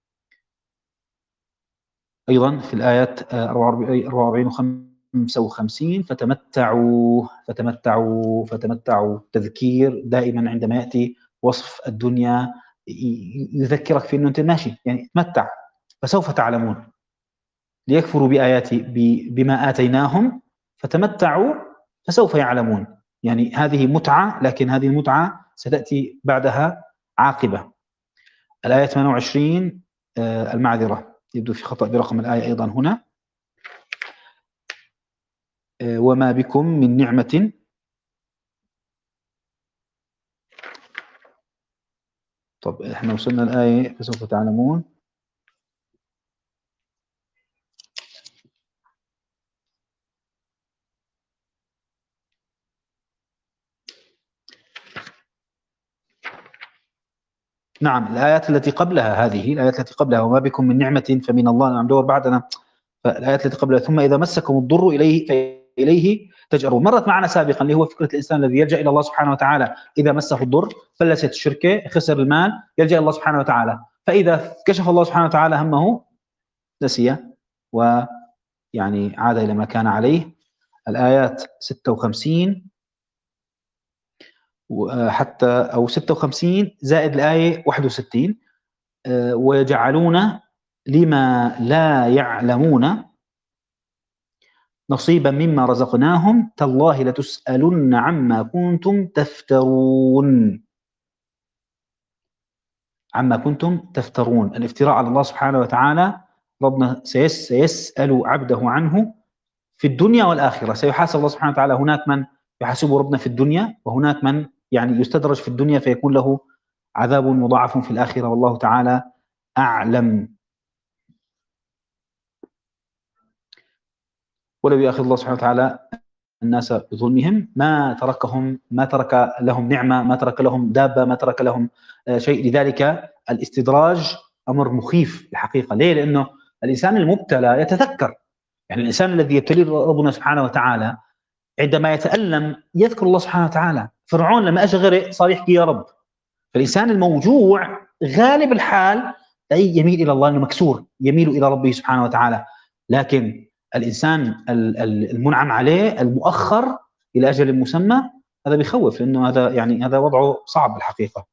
أيضا في الآيات أربعة وأربعين وخمسة وخمسين فتمتعوا فتمتعوا فتمتعوا. تذكير دائما عندما يأتي وصف الدنيا يذكرك في أنه أنت ماشي يعني تمتع فسوف تعلمون، ليكفروا بآياتي بما آتيناهم فتمتعوا فسوف يعلمون. يعني هذه متعة، لكن هذه المتعة ستأتي بعدها عاقبة. الآية ثمانية وعشرين آه المعذرة، يبدو في خطأ برقم الآية أيضا هنا. آه وما بكم من نعمة، طب احنا وصلنا الآية فسوف تعلمون. نعم الآيات التي قبلها، هذه الآيات التي قبلها وما بكم من نعمة فمن الله. أنا عم دور بعدنا، فالآيات التي قبلها ثم إذا مسكم الضر إليه فإليه تجأرون، مرت معنا سابقا، اللي هو فكرة الإنسان الذي يلجأ إلى الله سبحانه وتعالى إذا مسه الضر، فلست الشركة، خسر المال، يلجأ إلى الله سبحانه وتعالى، فإذا كشف الله سبحانه وتعالى همه نسي ويعني عاد إلى ما كان عليه. الآيات ستة وخمسين حتى أو ستة وخمسين زائد الآية واحد وستين، ويجعلون لما لا يعلمون نصيبا مما رزقناهم تالله لتسألن عما كنتم تفترون. عما كنتم تفترون، الافتراء على الله سبحانه وتعالى ربنا سيسأل عبده عنه في الدنيا والآخرة. سيحاسب الله سبحانه وتعالى، هناك من يحاسبه ربنا في الدنيا وهناك من يعني يستدرج في الدنيا فيكون له عذاب مضاعف في الآخرة، والله تعالى أعلم. ولو يأخذ الله سبحانه وتعالى الناس بظلمهم ما تركهم ما ترك لهم نعمة، ما ترك لهم دابة، ما ترك لهم شيء. لذلك الاستدراج أمر مخيف الحقيقة. ليه؟ لأنه الإنسان المبتلى يتذكر، يعني الإنسان الذي يبتلي ربنا سبحانه وتعالى عندما يتألم يذكر الله سبحانه وتعالى. فرعون لما أجى غرق صار يحكي يا رب. فالإنسان الموجوع غالب الحال يميل إلى الله، أنه مكسور يميل إلى ربه سبحانه وتعالى. لكن الإنسان المنعم عليه المؤخر إلى أجل مسمى هذا بيخوف، لأنه هذا يعني هذا وضعه صعب الحقيقة.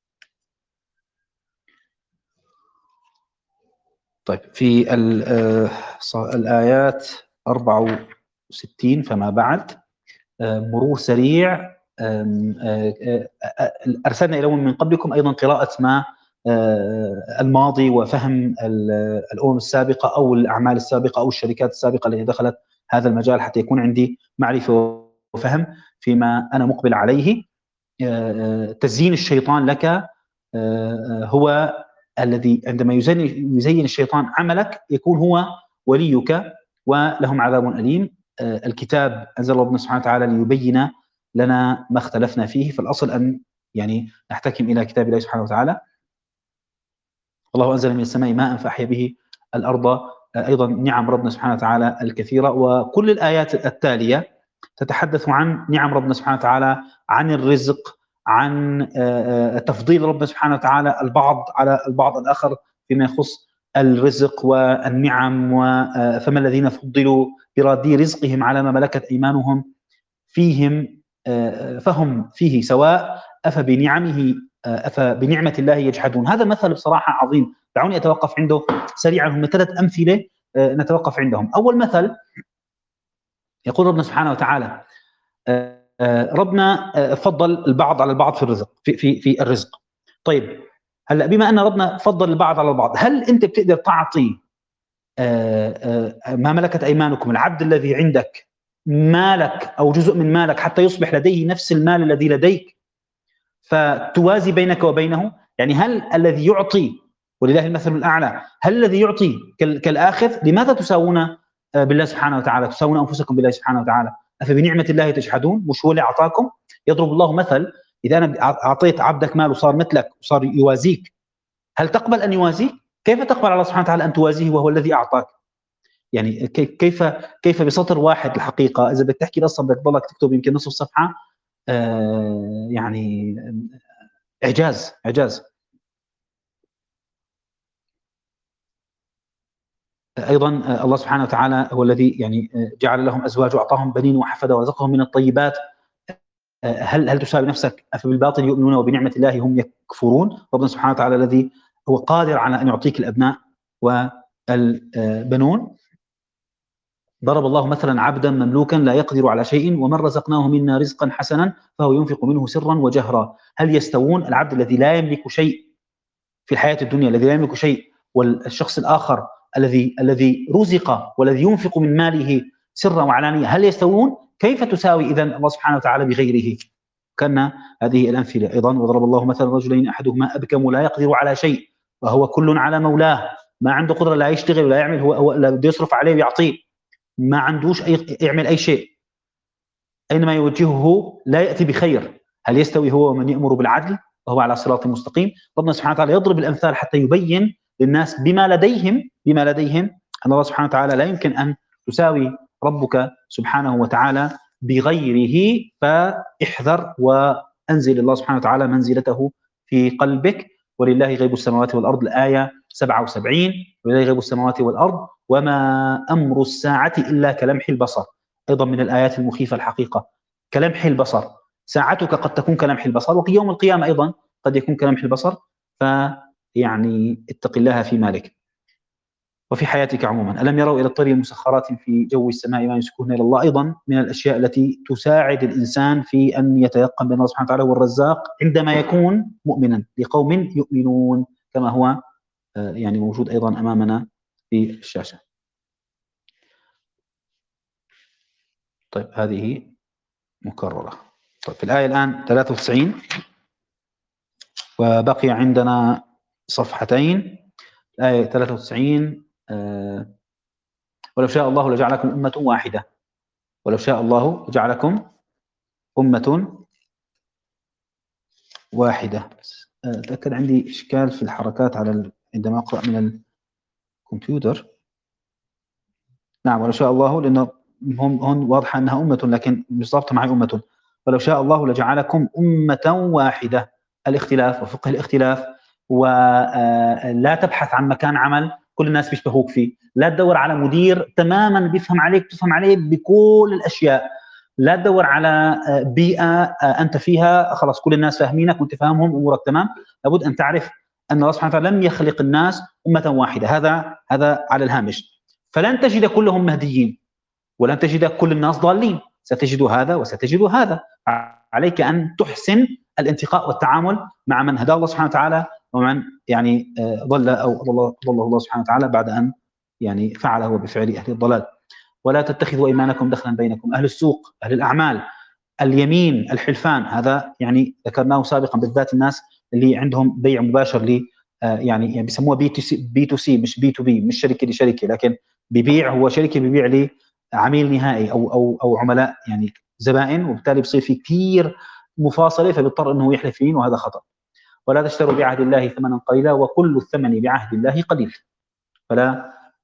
طيب في الآيات أربعة وستين فما بعد مرور سريع. أرسلنا إلى أمم من قبلكم، أيضا قراءة ما الماضي وفهم الأمم السابقة أو الأعمال السابقة أو الشركات السابقة التي دخلت هذا المجال حتى يكون عندي معرفة وفهم فيما أنا مقبل عليه. تزيين الشيطان لك هو الذي عندما يزين الشيطان عملك يكون هو وليك ولهم عذاب أليم. الكتاب أنزل ربنا سبحانه وتعالى ليبين لنا ما اختلفنا فيه، فالأصل أن يعني نحتكم إلى كتاب الله سبحانه وتعالى. الله أنزل من السماء ماء فأحيا به الأرض. أيضا نعم ربنا سبحانه وتعالى الكثيرة، وكل الآيات التالية تتحدث عن نعم ربنا سبحانه وتعالى، عن الرزق، عن تفضيل ربنا سبحانه وتعالى البعض على البعض الآخر فيما يخص الرزق والنعم. فما الذين فضلوا برادي رزقهم على ما ملكت أيمانهم فيهم فهم فيه سواء أفبنعمه أفبنعمة الله يجحدون. هذا مثل بصراحة عظيم، دعوني أتوقف عنده سريعا. هم ثلاث أمثلة نتوقف عندهم. أول مثل يقول ربنا سبحانه وتعالى ربنا فضل البعض على البعض في الرزق في في في الرزق. طيب هلا بما أن ربنا فضل البعض على البعض، هل أنت بتقدر تعطي ما ملكت أيمانكم، العبد الذي عندك، مالك أو جزء من مالك حتى يصبح لديه نفس المال الذي لديك فتوازي بينك وبينه؟ يعني هل الذي يعطي، ولله المثل الأعلى، هل الذي يعطي كالآخذ؟ لماذا تساوون بالله سبحانه وتعالى، تساوون أنفسكم بالله سبحانه وتعالى؟ أفبنعمة الله تجحدون؟ مش هو اللي أعطاكم؟ يضرب الله مثل، إذا أنا أعطيت عبدك مال وصار مثلك وصار يوازيك، هل تقبل أن يوازيك؟ كيف تقبل على الله سبحانه وتعالى أن توازيه وهو الذي أعطاك؟ يعني كيف كيف بسطر واحد الحقيقة إذا بدك تحكي القصة بدك تضلك تكتب يمكن نصف صفحة. آه يعني إعجاز إعجاز. أيضا الله سبحانه وتعالى هو الذي يعني جعل لهم أزواج وأعطاهم بنين وحفدة ورزقهم من الطيبات. هل هل تساوي نفسك؟ أفبالباطل يؤمنون وبنعمة الله هم يكفرون. ربنا سبحانه وتعالى الذي هو قادر على أن يعطيك الأبناء والبنون. ضرب الله مثلا عبدا مملوكا لا يقدر على شيء ومن رزقناه منا رزقا حسنا فهو ينفق منه سرا وجهرا. هل يستوون؟ العبد الذي لا يملك شيء في الحياة الدنيا، الذي لا يملك شيء، والشخص الآخر الذي الذي رزق والذي ينفق من ماله سرا وعلانية، هل يستوون؟ كيف تساوي إذن الله سبحانه وتعالى بغيره؟ كان هذه الأمثلة أيضا. وضرب الله مثلا رجلين أحدهما أبكم لا يقدر على شيء وهو كل على مولاه، ما عنده قدرة لا يشتغل ولا يعمل، هو هو بده يصرف عليه ويعطيه، ما عندوش أي يعمل أي شيء، أينما يوجهه لا يأتي بخير. هل يستوي هو ومن يأمر بالعدل وهو على صراط مستقيم؟ ربنا سبحانه وتعالى يضرب الأمثال حتى يبين للناس بما لديهم بما لديهم أن الله سبحانه وتعالى لا يمكن أن تساوي ربك سبحانه وتعالى بغيره. فاحذر وأنزل الله سبحانه وتعالى منزلته في قلبك. ولله غيب السماوات والأرض، الآية سبعة وسبعين. ولله غيب السماوات والأرض وما أمر الساعة إلا كلمح البصر. أيضا من الآيات المخيفة الحقيقة، كلمح البصر. ساعتك قد تكون كلمح البصر، ويوم القيامة أيضا قد يكون كلمح البصر. فيعني اتق الله في مالك وفي حياتك عموما. ألم يروا إلى الطير مسخرات في جو السماء ما يمسكون إلى الله. أيضا من الأشياء التي تساعد الإنسان في أن يتيقن بأن الله سبحانه وتعالى هو الرزاق عندما يكون مؤمنا لقوم يؤمنون، كما هو يعني موجود أيضا أمامنا في الشاشة. طيب هذه مكررة. طيب في الآية الآن ثلاثة وتسعين وبقي عندنا صفحتين. الآية ثلاثة وتسعين آه ولو شاء الله لجعلكم أمة واحدة. ولو شاء الله لجعلكم أمة واحدة. أتأكد عندي إشكال في الحركات على عندما أقرأ من الكمبيوتر. نعم ولو شاء الله، لأنه هم هون واضحة أنها أمة لكن مش ضابطة معي أمة. ولو شاء الله لجعلكم أمة واحدة. الاختلاف وفقه الاختلاف، ولا تبحث عن مكان عمل كل الناس بيشبهوك فيه، لا تدور على مدير تماما بيفهم عليك تفهم عليه بكل الأشياء، لا تدور على بيئة أنت فيها خلاص كل الناس فاهمينك وانت فاهمهم أمورك تمام. لابد أن تعرف أن الله سبحانه وتعالى لم يخلق الناس أمة واحدة. هذا هذا على الهامش. فلن تجد كلهم مهديين ولن تجد كل الناس ضالين، ستجد هذا وستجد هذا. عليك أن تحسن الانتقاء والتعامل مع من هداه الله سبحانه وتعالى ومن يعني ضل أو ضله الله سبحانه وتعالى بعد أن يعني فعل هو بفعل أهل الضلال. ولا تتخذوا أيمانكم دخلا بينكم. أهل السوق، أهل الأعمال، اليمين، الحلفان، هذا يعني ذكرناه سابقا، بالذات الناس اللي عندهم بيع مباشر لي يعني يعني بيسموها بي تو سي بي تو سي مش بي تو بي، مش شركة لشركة، لكن بيبيع هو شركة بيبيع لي عميل نهائي او او او عملاء يعني زبائن، وبالتالي بصير في كثير مفاصله فبيضطر انه يحلف يمين وهذا خطأ. ولا تشتروا بعهد الله ثمنا قليلا وكل الثمن بعهد الله قليل. فلا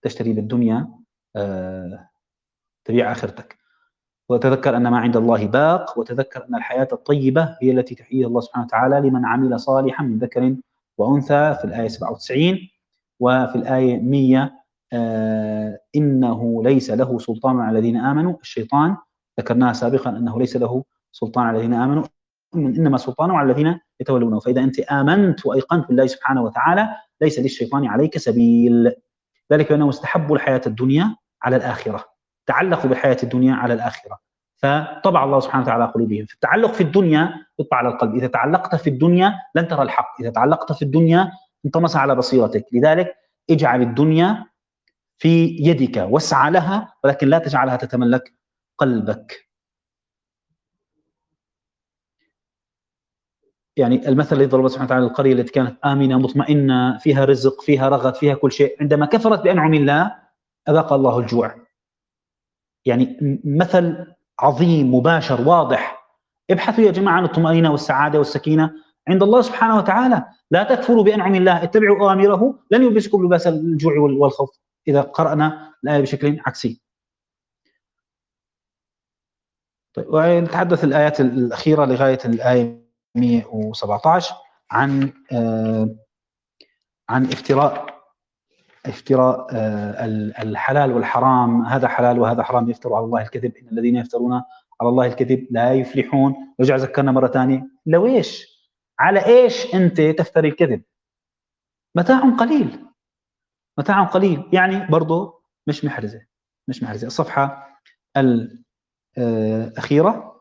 تشتري بالدنيا آه تبيع آخرتك. وتذكر أن ما عند الله باق، وتذكر أن الحياة الطيبة هي التي تحييها الله سبحانه وتعالى لمن عمل صالحا من ذكر وأنثى في الآية سبعة وتسعين. وفي الآية مئة آه إنه ليس له سلطان على الذين آمنوا. الشيطان ذكرناها سابقا أنه ليس له سلطان على الذين آمنوا، إنما سلطانه على الذين يتولونه. فإذا أنت آمنت وأيقنت بالله سبحانه وتعالى ليس للشيطان عليك سبيل. ذلك بأنه استحبوا الحياة الدنيا على الآخرة، تعلقوا بالحياة الدنيا على الآخرة، فطبع الله سبحانه وتعالى قلوبهم. فالتعلق في الدنيا يطبع على القلب. إذا تعلقت في الدنيا لن ترى الحق، إذا تعلقت في الدنيا انطمس على بصيرتك. لذلك اجعل الدنيا في يدك واسعى لها، ولكن لا تجعلها تتملك قلبك. يعني المثل الذي ضرب الله سبحانه وتعالى القرية التي كانت آمنة مطمئنة فيها رزق فيها رغد فيها كل شيء، عندما كفرت بأنعم الله أذاق الله الجوع. يعني مثل عظيم مباشر واضح. ابحثوا يا جماعة عن الطمأنينة والسعادة والسكينة عند الله سبحانه وتعالى. لا تكفروا بأنعم الله، اتبعوا أوامره لن يلبسكم لباس الجوع والخوف، إذا قرأنا الآية بشكل عكسي. طيب، ونتحدث الآيات الأخيرة لغاية الآية مئة وسبعة عشر عن آه عن افتراء افتراء آه الحلال والحرام. هذا حلال وهذا حرام، يفتروا على الله الكذب، إن الذين يفترون على الله الكذب لا يفلحون. رجع ذكرنا مرة ثانية، لو إيش على إيش أنت تفتري الكذب؟ متاع قليل، متاع قليل، يعني برضو مش محرزة، مش محرزة. الصفحة الأخيرة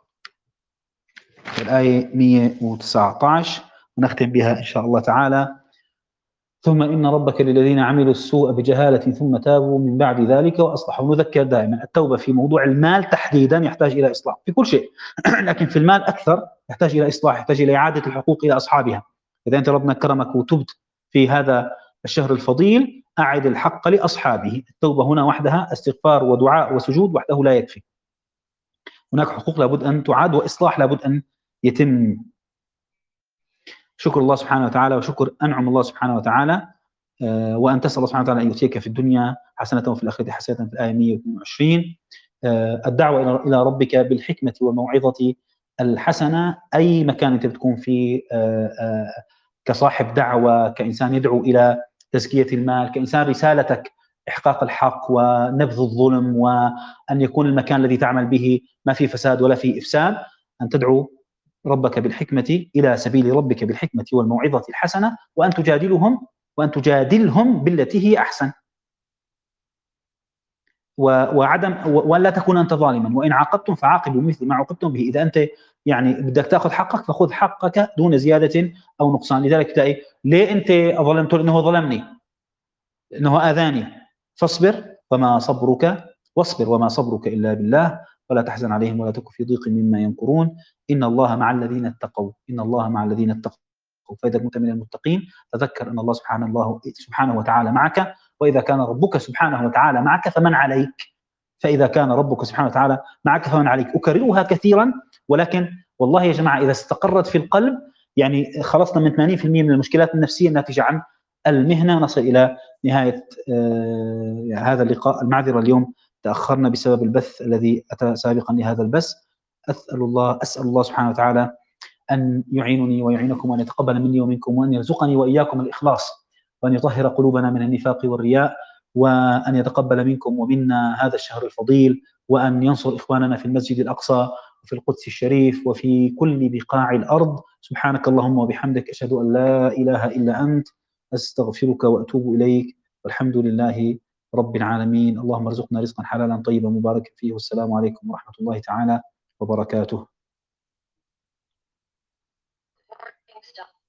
الآية مئة وتسعة عشر ونختم بها إن شاء الله تعالى. ثم إن ربك للذين عملوا السوء بجهالة ثم تابوا من بعد ذلك وأصلحوا. نذكر دائما التوبة في موضوع المال تحديدا يحتاج إلى إصلاح في كل شيء لكن في المال أكثر يحتاج إلى إصلاح، يحتاج إلى إعادة الحقوق إلى أصحابها. إذا أنت ربنا كرمك وتبت في هذا الشهر الفضيل أعد الحق لأصحابه. التوبة هنا وحدها استغفار ودعاء وسجود وحده لا يكفي، هناك حقوق لابد أن تعاد وإصلاح لابد أن يتم. شكر الله سبحانه وتعالى وشكر أنعم الله سبحانه وتعالى، آه وأن تسأل الله سبحانه وتعالى أن يؤتيك في الدنيا حسنة وفي الآخرة حسنة في الآية مئة واثنين وعشرين. آه الدعوة إلى ربك بالحكمة والموعظة الحسنة. أي مكان أنت بتكون فيه آه آه كصاحب دعوة، كإنسان يدعو إلى تزكية المال، كإنسان رسالتك إحقاق الحق ونبذ الظلم، وأن يكون المكان الذي تعمل به ما فيه فساد ولا فيه إفساد، أن تدعو ربك بالحكمة إلى سبيل ربك بالحكمة والموعظة الحسنة، وأن تجادلهم وأن تجادلهم بالتي هي أحسن، وعدم ولا تكون أنت ظالما، وإن عاقبتم فعاقبوا مثل ما عوقبتم به. إذا أنت يعني بدك تأخذ حقك فخذ حقك دون زيادة أو نقصان. لذلك تلاقي ليه أنت ظلمته؟ لأنه ظلمني، لأنه آذاني. فاصبر وما صبرك واصبر وما صبرك إلا بالله ولا تحزن عليهم ولا تك في ضيق مما يمكرون. إن الله مع الذين اتقوا إن الله مع الذين اتقوا. فإذا كنت من المتقين تذكر أن الله سبحانه الله سبحانه وتعالى معك، وإذا كان ربك سبحانه وتعالى معك فمن عليك؟ فإذا كان ربك سبحانه وتعالى معك فمن عليك؟ أكررها كثيرا، ولكن والله يا جماعة إذا استقرت في القلب يعني خلصنا من ثمانين بالمئة من المشكلات النفسية الناتجة عن المهنة. نصل إلى نهاية آه هذا اللقاء. المعذرة اليوم تأخرنا بسبب البث الذي أتى سابقا لهذا البث. أسأل الله أسأل الله سبحانه وتعالى أن يعينني ويعينكم، وأن يتقبل مني ومنكم، وأن يرزقني وإياكم الإخلاص، وأن يطهر قلوبنا من النفاق والرياء، وأن يتقبل منكم ومنا هذا الشهر الفضيل، وأن ينصر إخواننا في المسجد الأقصى وفي القدس الشريف وفي كل بقاع الأرض. سبحانك اللهم وبحمدك، أشهد أن لا إله إلا أنت، أستغفرك وأتوب إليك، والحمد لله رب العالمين. اللهم ارزقنا رزقا حلالا طيبا مباركا فيه، والسلام عليكم ورحمة الله تعالى وبركاته.